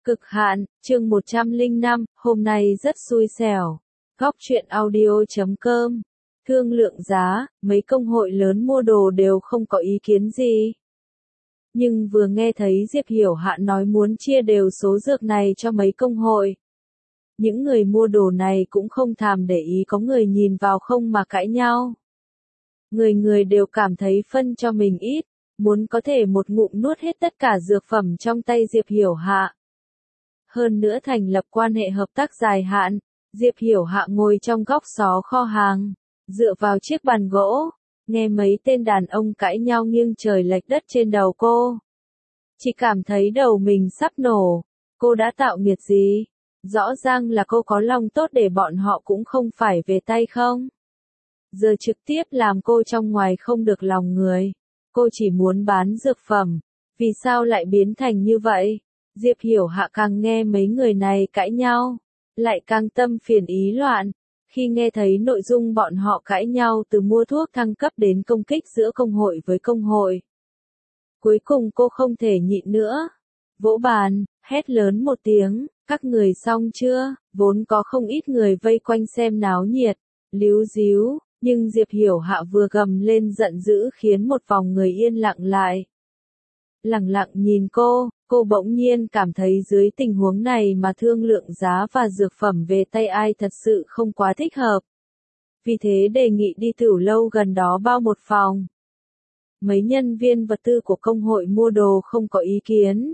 Cực hạn, chương 105, hôm nay rất xui xẻo. Góc truyện audio.com. Thương lượng giá, mấy công hội lớn mua đồ đều không có ý kiến gì. Nhưng vừa nghe thấy Diệp Hiểu Hạ nói muốn chia đều số dược này cho mấy công hội. Những người mua đồ này cũng không thèm để ý có người nhìn vào không mà cãi nhau. Người người đều cảm thấy phân cho mình ít, muốn có thể một ngụm nuốt hết tất cả dược phẩm trong tay Diệp Hiểu Hạ. Hơn nữa thành lập quan hệ hợp tác dài hạn, Diệp Hiểu Hạ ngồi trong góc xó kho hàng, dựa vào chiếc bàn gỗ, nghe mấy tên đàn ông cãi nhau nghiêng trời lệch đất trên đầu cô. Chỉ cảm thấy đầu mình sắp nổ, cô đã tạo nghiệt gì? Rõ ràng là cô có lòng tốt để bọn họ cũng không phải về tay không? Giờ trực tiếp làm cô trong ngoài không được lòng người. Cô chỉ muốn bán dược phẩm, vì sao lại biến thành như vậy? Diệp Hiểu Hạ càng nghe mấy người này cãi nhau, lại càng tâm phiền ý loạn. Khi nghe thấy nội dung bọn họ cãi nhau từ mua thuốc thăng cấp đến công kích giữa công hội với công hội. Cuối cùng cô không thể nhịn nữa. Vỗ bàn, hét lớn một tiếng, các người xong chưa? Vốn có không ít người vây quanh xem náo nhiệt, líu díu, nhưng Diệp Hiểu Hạ vừa gầm lên giận dữ khiến một vòng người yên lặng lại. Lặng lặng nhìn cô bỗng nhiên cảm thấy dưới tình huống này mà thương lượng giá và dược phẩm về tay ai thật sự không quá thích hợp. Vì thế đề nghị đi tửu lâu gần đó bao một phòng. Mấy nhân viên vật tư của công hội mua đồ không có ý kiến.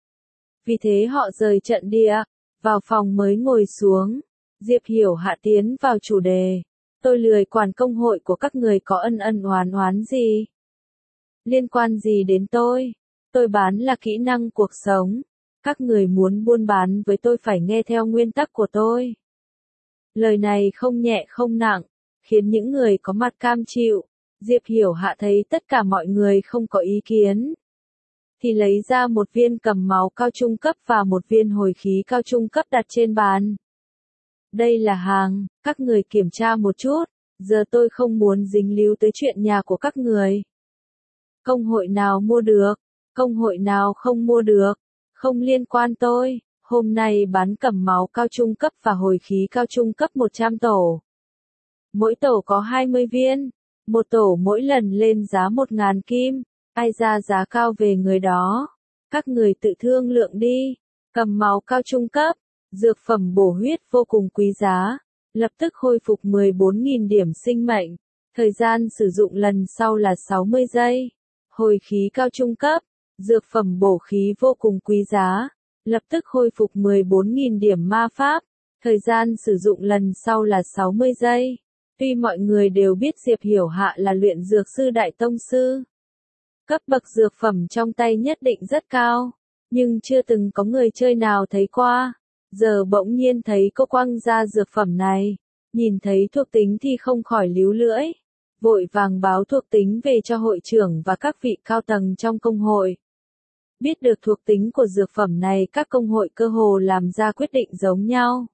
Vì thế họ rời trận địa, vào phòng mới ngồi xuống. Diệp Hiểu Hạ tiến vào chủ đề. Tôi lười quản công hội của các người có ân ân oán oán gì. Liên quan gì đến tôi? Tôi bán là kỹ năng cuộc sống. Các người muốn buôn bán với tôi phải nghe theo nguyên tắc của tôi. Lời này không nhẹ không nặng, khiến những người có mặt cam chịu. Diệp Hiểu Hạ thấy tất cả mọi người không có ý kiến. Thì lấy ra một viên cầm máu cao trung cấp và một viên hồi khí cao trung cấp đặt trên bàn. Đây là hàng, các người kiểm tra một chút, giờ tôi không muốn dính líu tới chuyện nhà của các người. Công hội nào mua được, công hội nào không mua được, không liên quan tôi, hôm nay bán cầm máu cao trung cấp và hồi khí cao trung cấp 100 tổ. Mỗi tổ có 20 viên, một tổ mỗi lần lên giá 1.000 kim, ai ra giá cao về người đó. Các người tự thương lượng đi, cầm máu cao trung cấp. Dược phẩm bổ huyết vô cùng quý giá, lập tức khôi phục 14.000 điểm sinh mệnh, thời gian sử dụng lần sau là 60 giây. Hồi khí cao trung cấp, dược phẩm bổ khí vô cùng quý giá, lập tức khôi phục 14.000 điểm ma pháp, thời gian sử dụng lần sau là 60 giây. Tuy mọi người đều biết Diệp Hiểu Hạ là luyện dược sư đại tông sư, cấp bậc dược phẩm trong tay nhất định rất cao, nhưng chưa từng có người chơi nào thấy qua. Giờ bỗng nhiên thấy cô quăng ra dược phẩm này, nhìn thấy thuộc tính thì không khỏi líu lưỡi, vội vàng báo thuộc tính về cho hội trưởng và các vị cao tầng trong công hội. Biết được thuộc tính của dược phẩm này các công hội cơ hồ làm ra quyết định giống nhau.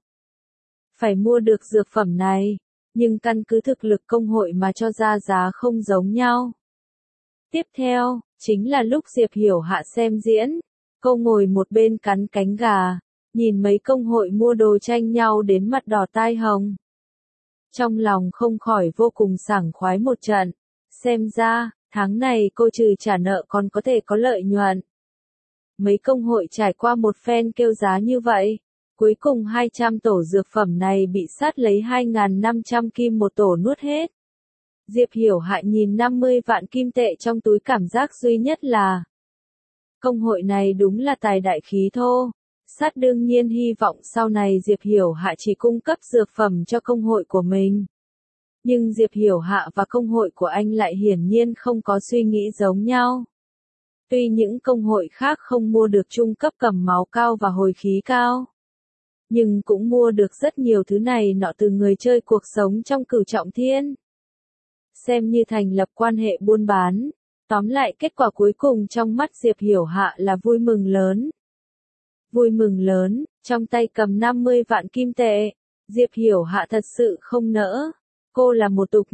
Phải mua được dược phẩm này, nhưng căn cứ thực lực công hội mà cho ra giá không giống nhau. Tiếp theo, chính là lúc Diệp Hiểu Hạ xem diễn, cô ngồi một bên cắn cánh gà. Nhìn mấy công hội mua đồ tranh nhau đến mặt đỏ tai hồng. Trong lòng không khỏi vô cùng sảng khoái một trận. Xem ra, tháng này cô trừ trả nợ còn có thể có lợi nhuận. Mấy công hội trải qua một phen kêu giá như vậy. Cuối cùng 200 tổ dược phẩm này bị sát lấy 2.500 kim một tổ nuốt hết. Diệp Hiểu Hạ nhìn 50 vạn kim tệ trong túi cảm giác duy nhất là công hội này đúng là tài đại khí thô. Sát đương nhiên hy vọng sau này Diệp Hiểu Hạ chỉ cung cấp dược phẩm cho công hội của mình. Nhưng Diệp Hiểu Hạ và công hội của anh lại hiển nhiên không có suy nghĩ giống nhau. Tuy những công hội khác không mua được trung cấp cầm máu cao và hồi khí cao, nhưng cũng mua được rất nhiều thứ này nọ từ người chơi cuộc sống trong Cửu Trọng Thiên. Xem như thành lập quan hệ buôn bán. Tóm lại kết quả cuối cùng trong mắt Diệp Hiểu Hạ là vui mừng lớn. Vui mừng lớn, trong tay cầm 50 vạn kim tệ. Diệp Hiểu Hạ thật sự không nỡ. Cô là một tục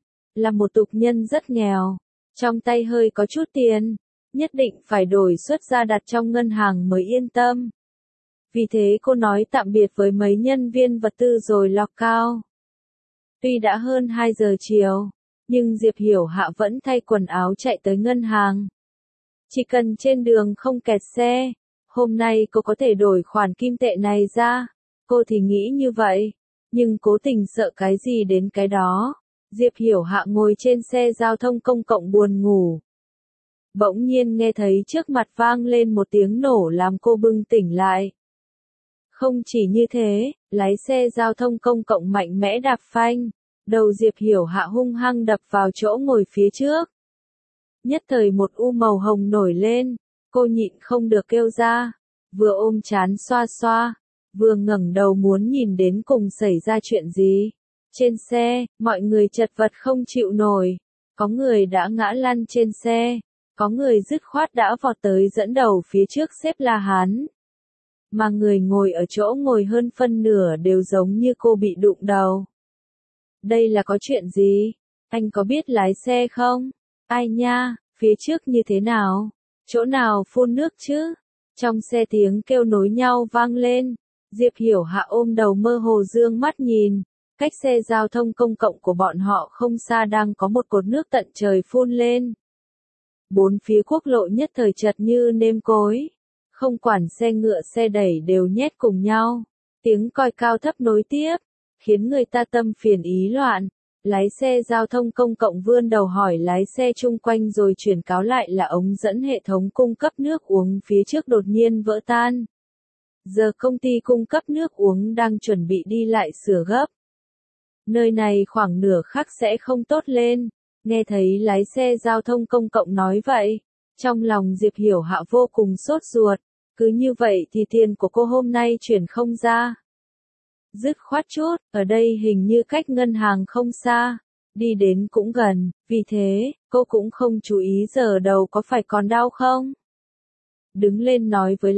nhân rất nghèo. Trong tay hơi có chút tiền, nhất định phải đổi xuất ra đặt trong ngân hàng mới yên tâm. Vì thế cô nói tạm biệt với mấy nhân viên vật tư rồi log out. Tuy đã hơn 2 giờ chiều, nhưng Diệp Hiểu Hạ vẫn thay quần áo chạy tới ngân hàng. Chỉ cần trên đường không kẹt xe, hôm nay cô có thể đổi khoản kim tệ này ra. Cô thì nghĩ như vậy, nhưng cố tình sợ cái gì đến cái đó. Diệp Hiểu Hạ ngồi trên xe giao thông công cộng buồn ngủ. Bỗng nhiên nghe thấy trước mặt vang lên một tiếng nổ làm cô bừng tỉnh lại. Không chỉ như thế, lái xe giao thông công cộng mạnh mẽ đạp phanh, đầu Diệp Hiểu Hạ hung hăng đập vào chỗ ngồi phía trước. Nhất thời một u màu hồng nổi lên, cô nhịn không được kêu ra, vừa ôm trán xoa xoa, vừa ngẩng đầu muốn nhìn đến cùng xảy ra chuyện gì. Trên xe, mọi người chật vật không chịu nổi, có người đã ngã lăn trên xe, có người dứt khoát đã vọt tới dẫn đầu phía trước xếp la hán. Mà người ngồi ở chỗ ngồi hơn phân nửa đều giống như cô bị đụng đầu. Đây là có chuyện gì? Anh có biết lái xe không? Ai nha, phía trước như thế nào? Chỗ nào phun nước chứ? Trong xe tiếng kêu nối nhau vang lên. Diệp Hiểu Hạ ôm đầu mơ hồ dương mắt nhìn. Cách xe giao thông công cộng của bọn họ không xa đang có một cột nước tận trời phun lên. Bốn phía quốc lộ nhất thời chật như nêm cối. Không quản xe ngựa xe đẩy đều nhét cùng nhau. Tiếng còi cao thấp nối tiếp, khiến người ta tâm phiền ý loạn. Lái xe giao thông công cộng vươn đầu hỏi lái xe chung quanh rồi chuyển cáo lại là ống dẫn hệ thống cung cấp nước uống phía trước đột nhiên vỡ tan. Giờ công ty cung cấp nước uống đang chuẩn bị đi lại sửa gấp. Nơi này khoảng nửa khắc sẽ không tốt lên. Nghe thấy lái xe giao thông công cộng nói vậy, trong lòng Diệp Hiểu Hạ vô cùng sốt ruột. Cứ như vậy thì tiền của cô hôm nay chuyển không ra. Dứt khoát chút, ở đây hình như cách ngân hàng không xa, đi đến cũng gần, vì thế, cô cũng không chú ý giờ đầu có phải còn đau không. Đứng lên nói với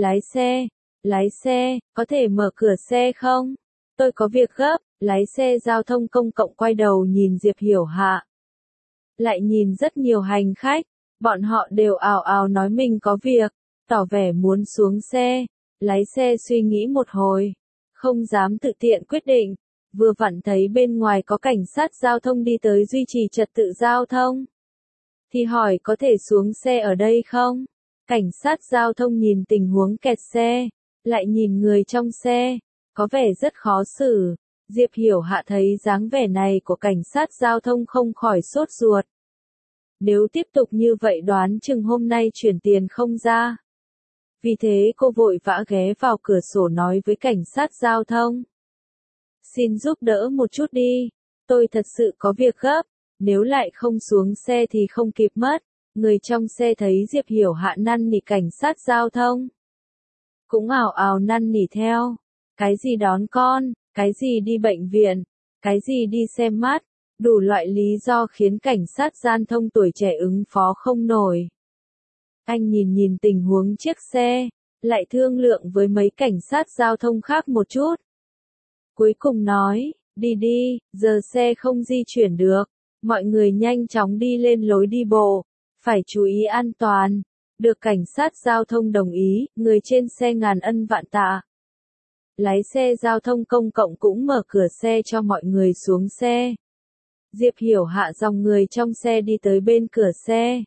lái xe, có thể mở cửa xe không? Tôi có việc gấp. Lái xe giao thông công cộng quay đầu nhìn Diệp Hiểu Hạ. Lại nhìn rất nhiều hành khách, bọn họ đều ào ào nói mình có việc, tỏ vẻ muốn xuống xe. Lái xe suy nghĩ một hồi, không dám tự tiện quyết định, vừa vặn thấy bên ngoài có cảnh sát giao thông đi tới duy trì trật tự giao thông. Thì hỏi có thể xuống xe ở đây không? Cảnh sát giao thông nhìn tình huống kẹt xe, lại nhìn người trong xe, có vẻ rất khó xử. Diệp Hiểu Hạ thấy dáng vẻ này của cảnh sát giao thông không khỏi sốt ruột. Nếu tiếp tục như vậy đoán chừng hôm nay chuyển tiền không ra. Vì thế cô vội vã ghé vào cửa sổ nói với cảnh sát giao thông. Xin giúp đỡ một chút đi, tôi thật sự có việc gấp, nếu lại không xuống xe thì không kịp mất. Người trong xe thấy Diệp Hiểu Hạ năn nỉ cảnh sát giao thông, cũng ào ào năn nỉ theo. Cái gì đón con, cái gì đi bệnh viện, cái gì đi xem mắt, đủ loại lý do khiến cảnh sát giao thông tuổi trẻ ứng phó không nổi. Anh nhìn tình huống chiếc xe, lại thương lượng với mấy cảnh sát giao thông khác một chút. Cuối cùng nói, đi, giờ xe không di chuyển được, mọi người nhanh chóng đi lên lối đi bộ, phải chú ý an toàn. Được cảnh sát giao thông đồng ý, người trên xe ngàn ân vạn tạ. Lái xe giao thông công cộng cũng mở cửa xe cho mọi người xuống xe. Diệp Hiểu Hạ dòng người trong xe đi tới bên cửa xe.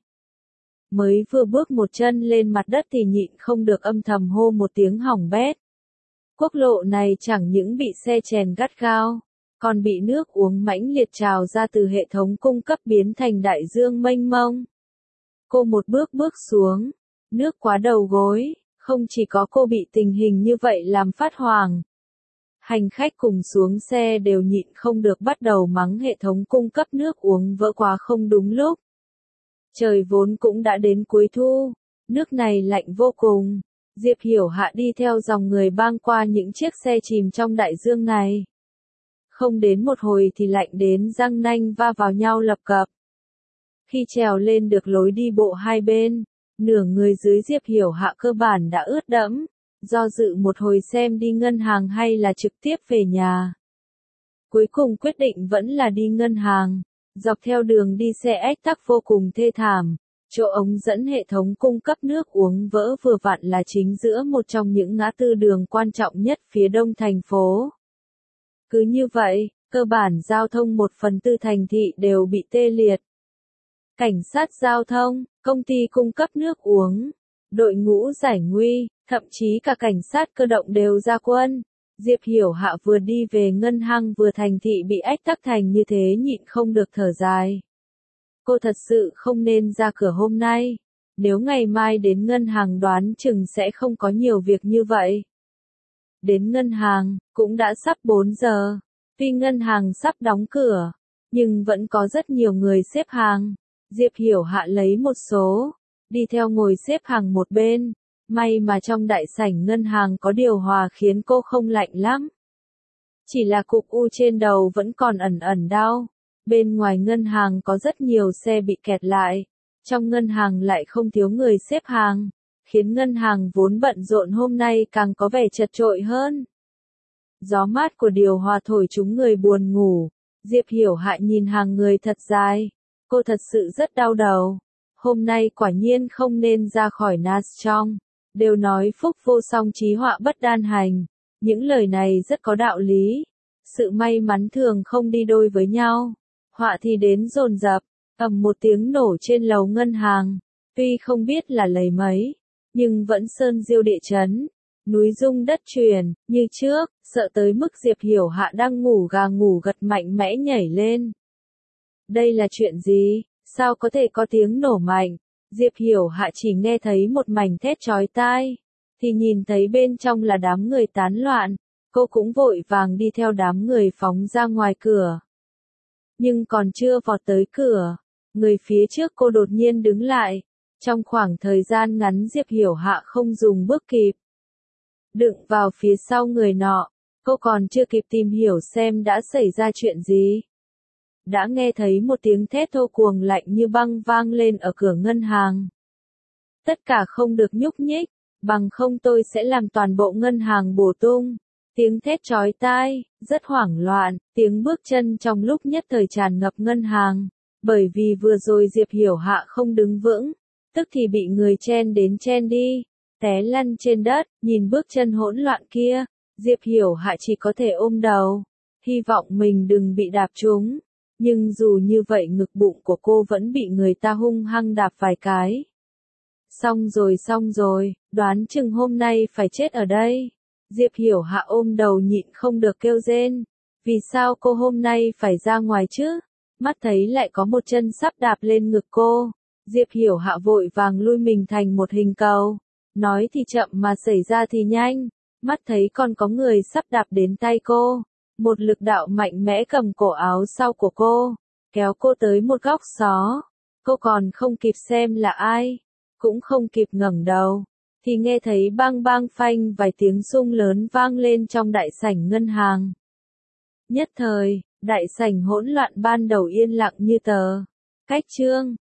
Mới vừa bước một chân lên mặt đất thì nhịn không được âm thầm hô một tiếng hỏng bét. Quốc lộ này chẳng những bị xe chèn gắt gao, còn bị nước uống mãnh liệt trào ra từ hệ thống cung cấp biến thành đại dương mênh mông. Cô một bước xuống, nước quá đầu gối, không chỉ có cô bị tình hình như vậy làm phát hoảng. Hành khách cùng xuống xe đều nhịn không được bắt đầu mắng hệ thống cung cấp nước uống vỡ quá không đúng lúc. Trời vốn cũng đã đến cuối thu, nước này lạnh vô cùng. Diệp Hiểu Hạ đi theo dòng người băng qua những chiếc xe chìm trong đại dương này. Không đến một hồi thì lạnh đến răng nanh va vào nhau lập cập. Khi trèo lên được lối đi bộ hai bên, nửa người dưới Diệp Hiểu Hạ cơ bản đã ướt đẫm, do dự một hồi xem đi ngân hàng hay là trực tiếp về nhà. Cuối cùng quyết định vẫn là đi ngân hàng, dọc theo đường đi xe ách tắc vô cùng thê thảm, Chỗ ống dẫn hệ thống cung cấp nước uống vỡ vừa vặn là chính giữa một trong những ngã tư đường quan trọng nhất phía đông thành phố. Cứ như vậy, cơ bản giao thông 1/4 thành thị đều bị tê liệt. Cảnh sát giao thông, công ty cung cấp nước uống, đội ngũ giải nguy, thậm chí cả cảnh sát cơ động đều ra quân. Diệp Hiểu Hạ vừa đi về ngân hàng vừa thành thị bị ách tắc thành như thế nhịn không được thở dài. Cô thật sự không nên ra cửa hôm nay. Nếu ngày mai đến ngân hàng đoán chừng sẽ không có nhiều việc như vậy. Đến ngân hàng, cũng đã sắp 4 giờ. Tuy ngân hàng sắp đóng cửa, nhưng vẫn có rất nhiều người xếp hàng. Diệp Hiểu Hạ lấy một số, đi theo ngồi xếp hàng một bên. May mà trong đại sảnh ngân hàng có điều hòa khiến cô không lạnh lắm. Chỉ là cục u trên đầu vẫn còn ẩn ẩn đau. Bên ngoài ngân hàng có rất nhiều xe bị kẹt lại. Trong ngân hàng lại không thiếu người xếp hàng, khiến ngân hàng vốn bận rộn hôm nay càng có vẻ chật chội hơn. Gió mát của điều hòa thổi chúng người buồn ngủ. Diệp Hiểu Hạ nhìn hàng người thật dài. Cô thật sự rất đau đầu. Hôm nay quả nhiên không nên ra khỏi Nashong. Đều nói phúc vô song chí họa bất đan hành. Những lời này rất có đạo lý. Sự may mắn thường không đi đôi với nhau. Họa thì đến dồn dập, ầm một tiếng nổ trên lầu ngân hàng. Tuy không biết là lấy mấy, nhưng vẫn sơn diêu địa chấn. Núi rung đất chuyển, như trước, sợ tới mức Diệp Hiểu Hạ đang ngủ gà ngủ gật mạnh mẽ nhảy lên. Đây là chuyện gì? Sao có thể có tiếng nổ mạnh? Diệp Hiểu Hạ chỉ nghe thấy một mảnh thét chói tai, thì nhìn thấy bên trong là đám người tán loạn. Cô cũng vội vàng đi theo đám người phóng ra ngoài cửa. Nhưng còn chưa vọt tới cửa, người phía trước cô đột nhiên đứng lại. Trong khoảng thời gian ngắn Diệp Hiểu Hạ không dùng bước kịp đựng vào phía sau người nọ, cô còn chưa kịp tìm hiểu xem đã xảy ra chuyện gì. Đã nghe thấy một tiếng thét thô cuồng lạnh như băng vang lên ở cửa ngân hàng. Tất cả không được nhúc nhích, bằng không tôi sẽ làm toàn bộ ngân hàng bổ tung. Tiếng thét chói tai, rất hoảng loạn, tiếng bước chân trong lúc nhất thời tràn ngập ngân hàng. Bởi vì vừa rồi Diệp Hiểu Hạ không đứng vững, tức thì bị người chen đến chen đi, té lăn trên đất, nhìn bước chân hỗn loạn kia, Diệp Hiểu Hạ chỉ có thể ôm đầu, hy vọng mình đừng bị đạp trúng. Nhưng dù như vậy ngực bụng của cô vẫn bị người ta hung hăng đạp vài cái. Xong rồi, đoán chừng hôm nay phải chết ở đây. Diệp Hiểu Hạ ôm đầu nhịn không được kêu rên. Vì sao cô hôm nay phải ra ngoài chứ? Mắt thấy lại có một chân sắp đạp lên ngực cô. Diệp Hiểu Hạ vội vàng lui mình thành một hình cầu. Nói thì chậm mà xảy ra thì nhanh. Mắt thấy còn có người sắp đạp đến tay cô. Một lực đạo mạnh mẽ cầm cổ áo sau của cô, kéo cô tới một góc xó. Cô còn không kịp xem là ai, cũng không kịp ngẩng đầu, thì nghe thấy bang bang phanh vài tiếng xung lớn vang lên trong đại sảnh ngân hàng. Nhất thời, đại sảnh hỗn loạn ban đầu yên lặng như tờ. Cách chương